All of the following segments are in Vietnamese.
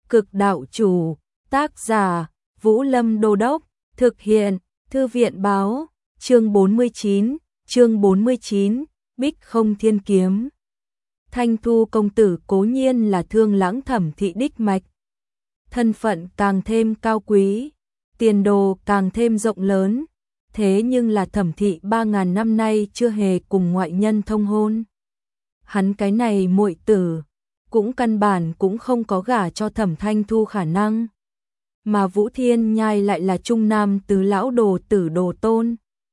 Cực đạo chủ, tác giả, Vũ Lâm Đô Đốc, thực hiện, Thư viện báo, chương 49, Bích Không Thiên Kiếm. Thanh Thu công tử cố nhiên là Thương Lãng Thẩm thị đích mạch. Thân phận càng thêm cao quý, tiền đồ càng thêm rộng lớn, thế nhưng là Thẩm thị 3.000 năm nay chưa hề cùng ngoại nhân thông hôn. Hắn cái này muội tử, cũng căn bản cũng không có gả cho Thẩm Thanh Thu khả năng. Mà Vũ Thiên Nhai lại là trung nam tứ lão đồ tử đồ tôn.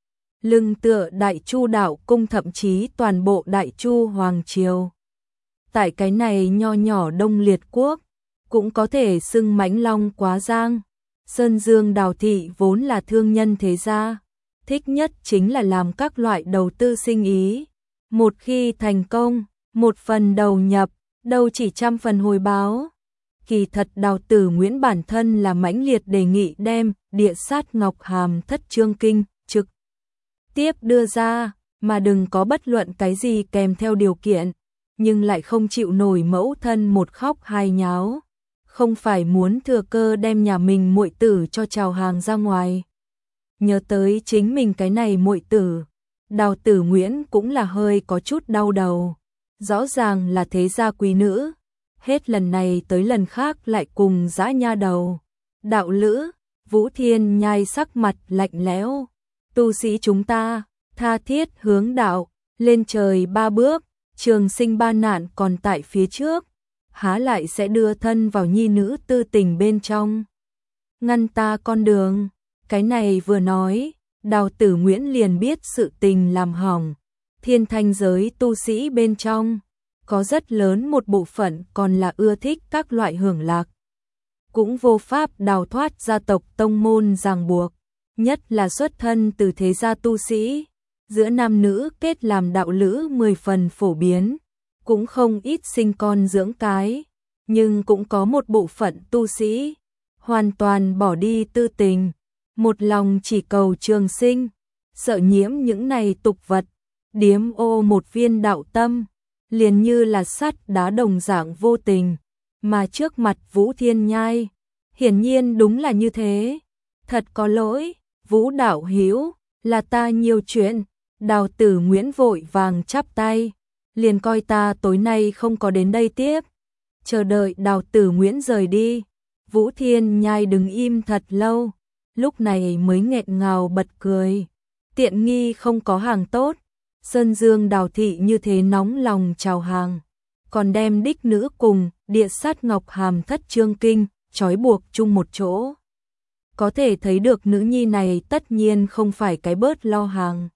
Lưng tựa Đại Chu đạo cung, thậm chí toàn bộ Đại Chu hoàng triều. Tại cái này nho nhỏ Đông Liệt quốc, cũng có thể xưng mãnh long quá giang. Sơn Dương Đào thị vốn là thương nhân thế gia, thích nhất chính là làm các loại đầu tư sinh ý. Một khi thành công, một phần đầu nhập, đâu chỉ 100 phần hồi báo. Kỳ thật Đào Tử Nguyễn bản thân là mãnh liệt đề nghị đem Địa Sát Ngọc Hàm Thất Chương Kinh trực tiếp đưa ra, mà đừng có bất luận cái gì kèm theo điều kiện, nhưng lại không chịu nổi mẫu thân một khóc hai nháo, không phải muốn thừa cơ đem nhà mình muội tử cho chào hàng ra ngoài. Nhớ tới chính mình cái này muội tử, Đào Tử Nguyễn cũng là hơi có chút đau đầu. Rõ ràng là thế gia quý nữ, hết lần này tới lần khác lại cùng dã nha đầu. Đạo lữ, Vũ Thiên Nhai sắc mặt lạnh lẽo. Tu sĩ chúng ta, tha thiết hướng đạo, lên trời 3 bước, trường sinh 3 nạn còn tại phía trước, há lại sẽ đưa thân vào nhi nữ tư tình bên trong. Ngăn ta con đường, cái này vừa nói, Đào Tử Nguyễn liền biết sự tình làm hỏng. Thiên thanh giới tu sĩ bên trong, có rất lớn một bộ phận còn là ưa thích các loại hưởng lạc. Cũng vô pháp đào thoát gia tộc tông môn ràng buộc, nhất là xuất thân từ thế gia tu sĩ. Giữa nam nữ kết làm đạo lữ 10 phần phổ biến, cũng không ít sinh con dưỡng cái. Nhưng cũng có một bộ phận tu sĩ, hoàn toàn bỏ đi tư tình, một lòng chỉ cầu trường sinh, sợ nhiễm những này tục vật. Điếm ô một viên đạo tâm, liền như là sắt đá đồng dạng vô tình, mà trước mặt Vũ Thiên Nhai, hiển nhiên đúng là như thế. Thật có lỗi, Vũ đạo hữu, là ta nhiều chuyện. Đào Tử Nguyễn vội vàng chắp tay, liền coi ta tối nay không có đến đây tiếp. Chờ đợi Đào Tử Nguyễn rời đi, Vũ Thiên Nhai đứng im thật lâu, lúc này mới nghẹn ngào bật cười. Tiện nghi không có hàng tốt. Sơn Dương Đào thị như thế nóng lòng chào hàng, còn đem đích nữ cùng Địa Sát Ngọc Hàm Thất Chương Kinh trói buộc chung một chỗ. Có thể thấy được nữ nhi này tất nhiên không phải cái bớt lo hàng.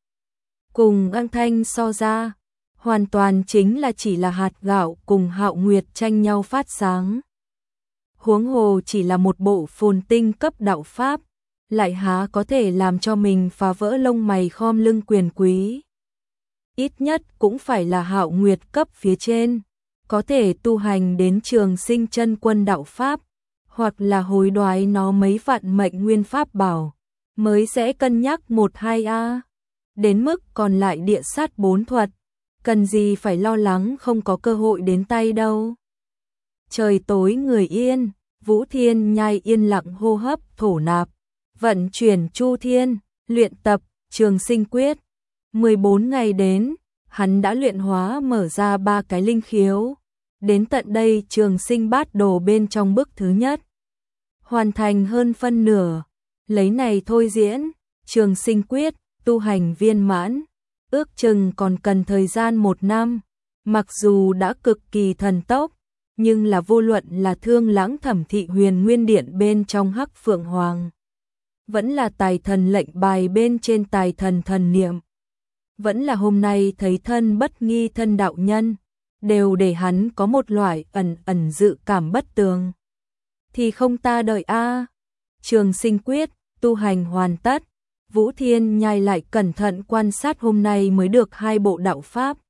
Cùng An Thanh so ra, hoàn toàn chính là chỉ là hạt gạo cùng Hạo Nguyệt tranh nhau phát sáng. Huống hồ chỉ là một bộ phồn tinh cấp đạo pháp, lại há có thể làm cho mình phá vỡ lông mày khom lưng quyền quý. Ít nhất cũng phải là Hạo Nguyệt cấp phía trên, có thể tu hành đến Trường Sinh chân quân đạo pháp, hoặc là hối đoái nó mấy vạn mệnh nguyên pháp bảo, mới sẽ cân nhắc 1-2 Đến mức còn lại địa sát 4 thuật, cần gì phải lo lắng không có cơ hội đến tay đâu. Trời tối người yên, Vũ Thiên Nhai yên lặng hô hấp thổ nạp, vận chuyển Chu Thiên, luyện tập Trường Sinh quyết. 14 ngày đến, hắn đã luyện hóa mở ra 3 cái linh khiếu. Đến tận đây Trường Sinh bát đồ bên trong bước thứ nhất hoàn thành hơn phân nửa. Lấy này thôi diễn Trường Sinh quyết tu hành viên mãn, ước chừng còn cần thời gian 1 năm. Mặc dù đã cực kỳ thần tốc, nhưng là vô luận là Thương Lãng Thẩm thị Huyền Nguyên Điện bên trong Hắc Phượng Hoàng, vẫn là tài thần lệnh bài bên trên tài thần thần niệm, vẫn là hôm nay thấy thân bất nghi thân đạo nhân, đều để hắn có một loại ẩn dự cảm bất tường. Thì không ta đợi Trường Sinh quyết tu hành hoàn tất, Vũ Thiên Nhai lại cẩn thận quan sát hôm nay mới được 2 bộ đạo pháp.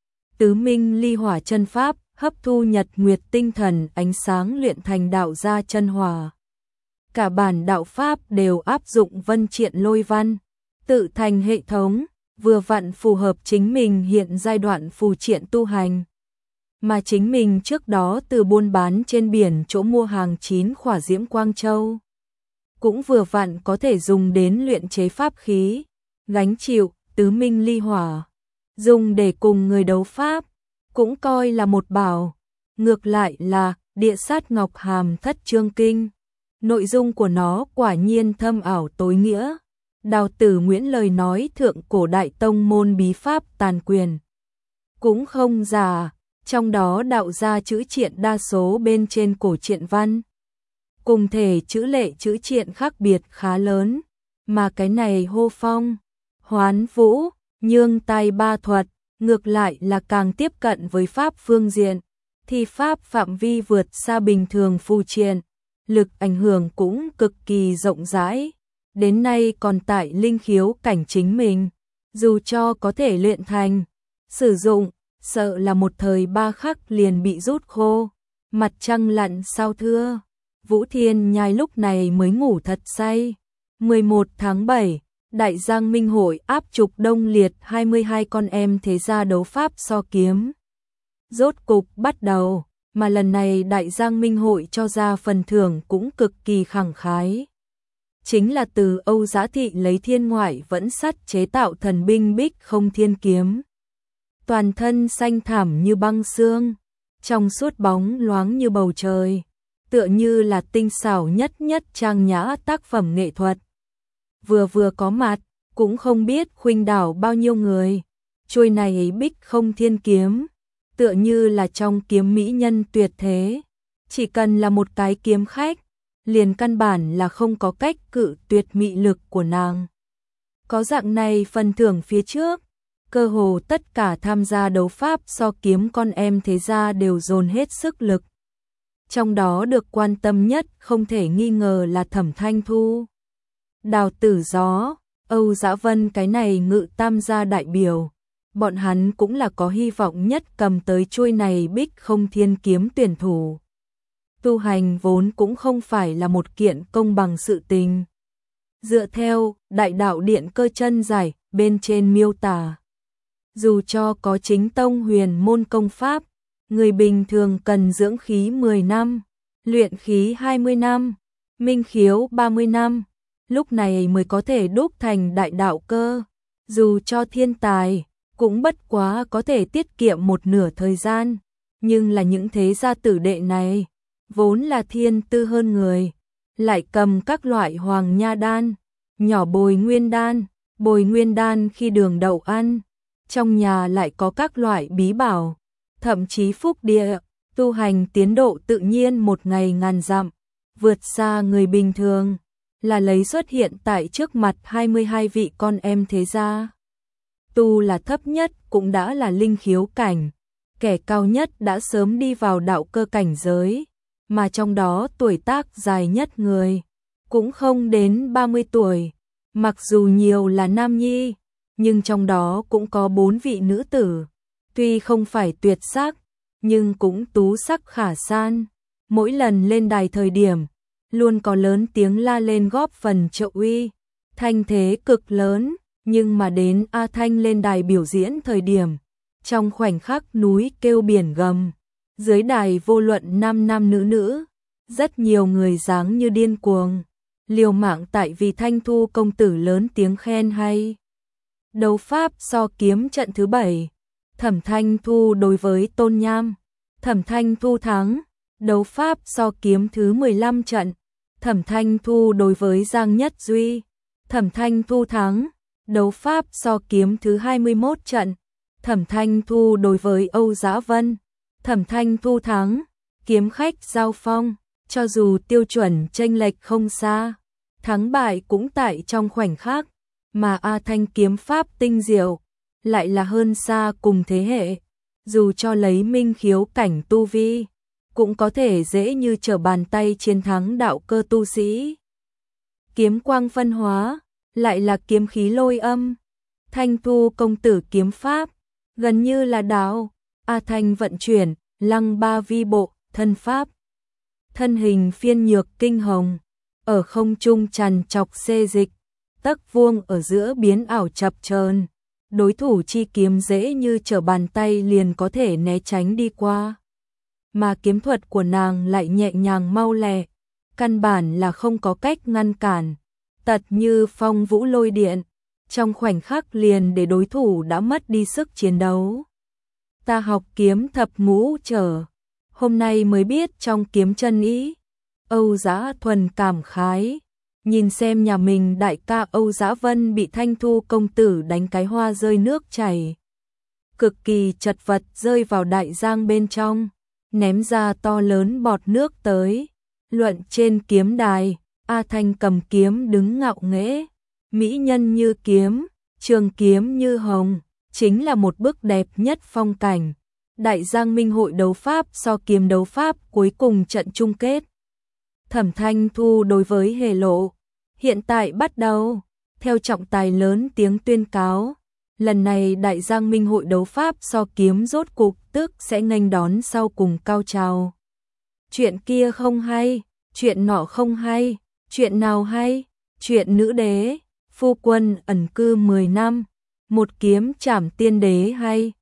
Tứ Minh Ly Hỏa chân pháp, hấp thu nhật nguyệt tinh thần ánh sáng luyện thành đạo gia chân hỏa. Cả bản đạo pháp đều áp dụng vân triện lôi văn, tự thành hệ thống, vừa vặn phù hợp chính mình hiện giai đoạn phù triện tu hành. mà chính mình trước đó từ buôn bán trên biển chỗ mua hàng 9 khỏa diễm quang châu. Cũng vừa vặn có thể dùng đến luyện chế pháp khí, gánh chịu, tứ minh ly hỏa, dùng để cùng người đấu pháp, cũng coi là một bảo. Ngược lại là địa sát ngọc hàm thất chương kinh. Nội dung của nó quả nhiên thâm ảo tối nghĩa. Đào Tử Nguyễn lời nói thượng cổ đại tông môn bí pháp tàn quyền. Cũng không giả, trong đó đạo ra chữ triện đa số bên trên cổ triện văn. Cùng thể chữ lệ chữ triện khác biệt khá lớn, mà cái này hô phong, hoán vũ, nhương tay ba thuật, ngược lại là càng tiếp cận với pháp phương diện, thì pháp phạm vi vượt xa bình thường phù triện, lực ảnh hưởng cũng cực kỳ rộng rãi, đến nay còn tại linh khiếu cảnh chính mình, dù cho có thể luyện thành, sử dụng, sợ là một thời ba khắc liền bị rút khô, mặt trăng lặn sao thưa. Vũ Thiên Nhai lúc này mới ngủ thật say. 11 tháng 7, Đại Giang Minh Hội áp trục đông liệt 22 con em thế gia đấu pháp so kiếm. Rốt cục bắt đầu, mà lần này Đại Giang Minh Hội cho ra phần thưởng cũng cực kỳ khẳng khái. Chính là từ Âu Giá Thị lấy thiên ngoại vẫn sắt chế tạo thần binh Bích Không Thiên Kiếm. Toàn thân xanh thẳm như băng xương, trong suốt bóng loáng như bầu trời, tựa như là tinh xảo nhất trang nhã tác phẩm nghệ thuật. Vừa có mặt, cũng không biết khuynh đảo bao nhiêu người. Chuôi này Bích Không Thiên Kiếm, tựa như là trong kiếm mỹ nhân tuyệt thế. Chỉ cần là một cái kiếm khách, liền căn bản là không có cách cự tuyệt mị lực của nàng. Có dạng này phần thưởng phía trước, cơ hồ tất cả tham gia đấu pháp so kiếm con em thế gia đều dồn hết sức lực. Trong đó được quan tâm nhất không thể nghi ngờ là Thẩm Thanh Thu, Đào Tử Gió, Âu Dã Vân, cái này ngự tam gia đại biểu. Bọn hắn cũng là có hy vọng nhất cầm tới chuôi này Bích Không Thiên Kiếm tuyển thủ. Tu hành vốn cũng không phải là một kiện công bằng sự tình. Dựa theo Đại Đạo Điện Cơ Chân Giải bên trên miêu tả, dù cho có chính tông huyền môn công pháp, người bình thường cần dưỡng khí 10 năm, luyện khí 20 năm, minh khiếu 30 năm, lúc này mới có thể đúc thành đại đạo cơ. Dù cho thiên tài, cũng bất quá có thể tiết kiệm một nửa thời gian, nhưng là những thế gia tử đệ này, vốn là thiên tư hơn người, lại cầm các loại hoàng nha đan, nhỏ bồi nguyên đan khi đường đậu ăn, trong nhà lại có các loại bí bảo, thậm chí phúc địa, tu hành tiến độ tự nhiên một ngày ngàn dặm, vượt xa người bình thường, là lấy xuất hiện tại trước mặt 22 vị con em thế gia. Tu là thấp nhất cũng đã là linh khiếu cảnh, kẻ cao nhất đã sớm đi vào đạo cơ cảnh giới, mà trong đó tuổi tác dài nhất người, cũng không đến 30 tuổi, mặc dù nhiều là nam nhi, nhưng trong đó cũng có 4 vị nữ tử, tuy không phải tuyệt sắc, nhưng cũng tú sắc khả san, mỗi lần lên đài thời điểm, luôn có lớn tiếng la lên góp phần trợ uy, thanh thế cực lớn, nhưng mà đến A Thanh lên đài biểu diễn thời điểm, trong khoảnh khắc núi kêu biển gầm, dưới đài vô luận nam nữ, rất nhiều người dáng như điên cuồng, liều mạng tại vì Thanh Thu công tử lớn tiếng khen hay. Đấu pháp so kiếm trận thứ 7, Thẩm Thanh Thu đối với Tôn Nham, Thẩm Thanh Thu thắng. Đấu pháp so kiếm thứ 15 trận, Thẩm Thanh Thu đối với Giang Nhất Duy, Thẩm Thanh Thu thắng. Đấu pháp so kiếm thứ 21 trận, Thẩm Thanh Thu đối với Âu Dã Vân, Thẩm Thanh Thu thắng. Kiếm khách giao phong, cho dù tiêu chuẩn chênh lệch không xa, thắng bại cũng tại trong khoảnh khắc, mà A Thanh kiếm pháp tinh diệu, lại là hơn xa cùng thế hệ, dù cho lấy minh khiếu cảnh tu vi, cũng có thể dễ như trở bàn tay chiến thắng đạo cơ tu sĩ. Kiếm quang phân hóa, lại là kiếm khí lôi âm. Thanh Thu công tử kiếm pháp, gần như là đạo. A Thanh vận chuyển, lăng ba vi bộ, thân pháp. Thân hình phiên nhược kinh hồng, ở không trung tràn trọc xê dịch, tấc vuông ở giữa biến ảo chập chờn, đối thủ chi kiếm dễ như trở bàn tay liền có thể né tránh đi qua. Mà kiếm thuật của nàng lại nhẹ nhàng mau lẹ, căn bản là không có cách ngăn cản, tật như phong vũ lôi điện, trong khoảnh khắc liền để đối thủ đã mất đi sức chiến đấu. Ta học kiếm thập ngũ trở, hôm nay mới biết trong kiếm chân ý. Âu Dã Thuần cảm khái, nhìn xem nhà mình đại ca Âu Dã Vân bị Thanh Thu công tử đánh cái hoa rơi nước chảy. Cực kỳ chật vật rơi vào đại giang bên trong, ném ra to lớn bọt nước tới. Luận trên kiếm đài, A Thanh cầm kiếm đứng ngạo nghễ, mỹ nhân như kiếm, trường kiếm như hồng, chính là một bức đẹp nhất phong cảnh. Đại Giang Minh hội đấu pháp so kiếm đấu pháp cuối cùng trận chung kết. Thẩm Thanh Thu đối với Hề Lộ, hiện tại bắt đầu, theo trọng tài lớn tiếng tuyên cáo, lần này Đại Giang Minh hội đấu pháp so kiếm rốt cục tức sẽ nghênh đón sau cùng cao trào. Chuyện kia không hay, chuyện nọ không hay, chuyện nào hay, chuyện nữ đế, phu quân ẩn cư 10 năm, một kiếm trảm tiên đế hay.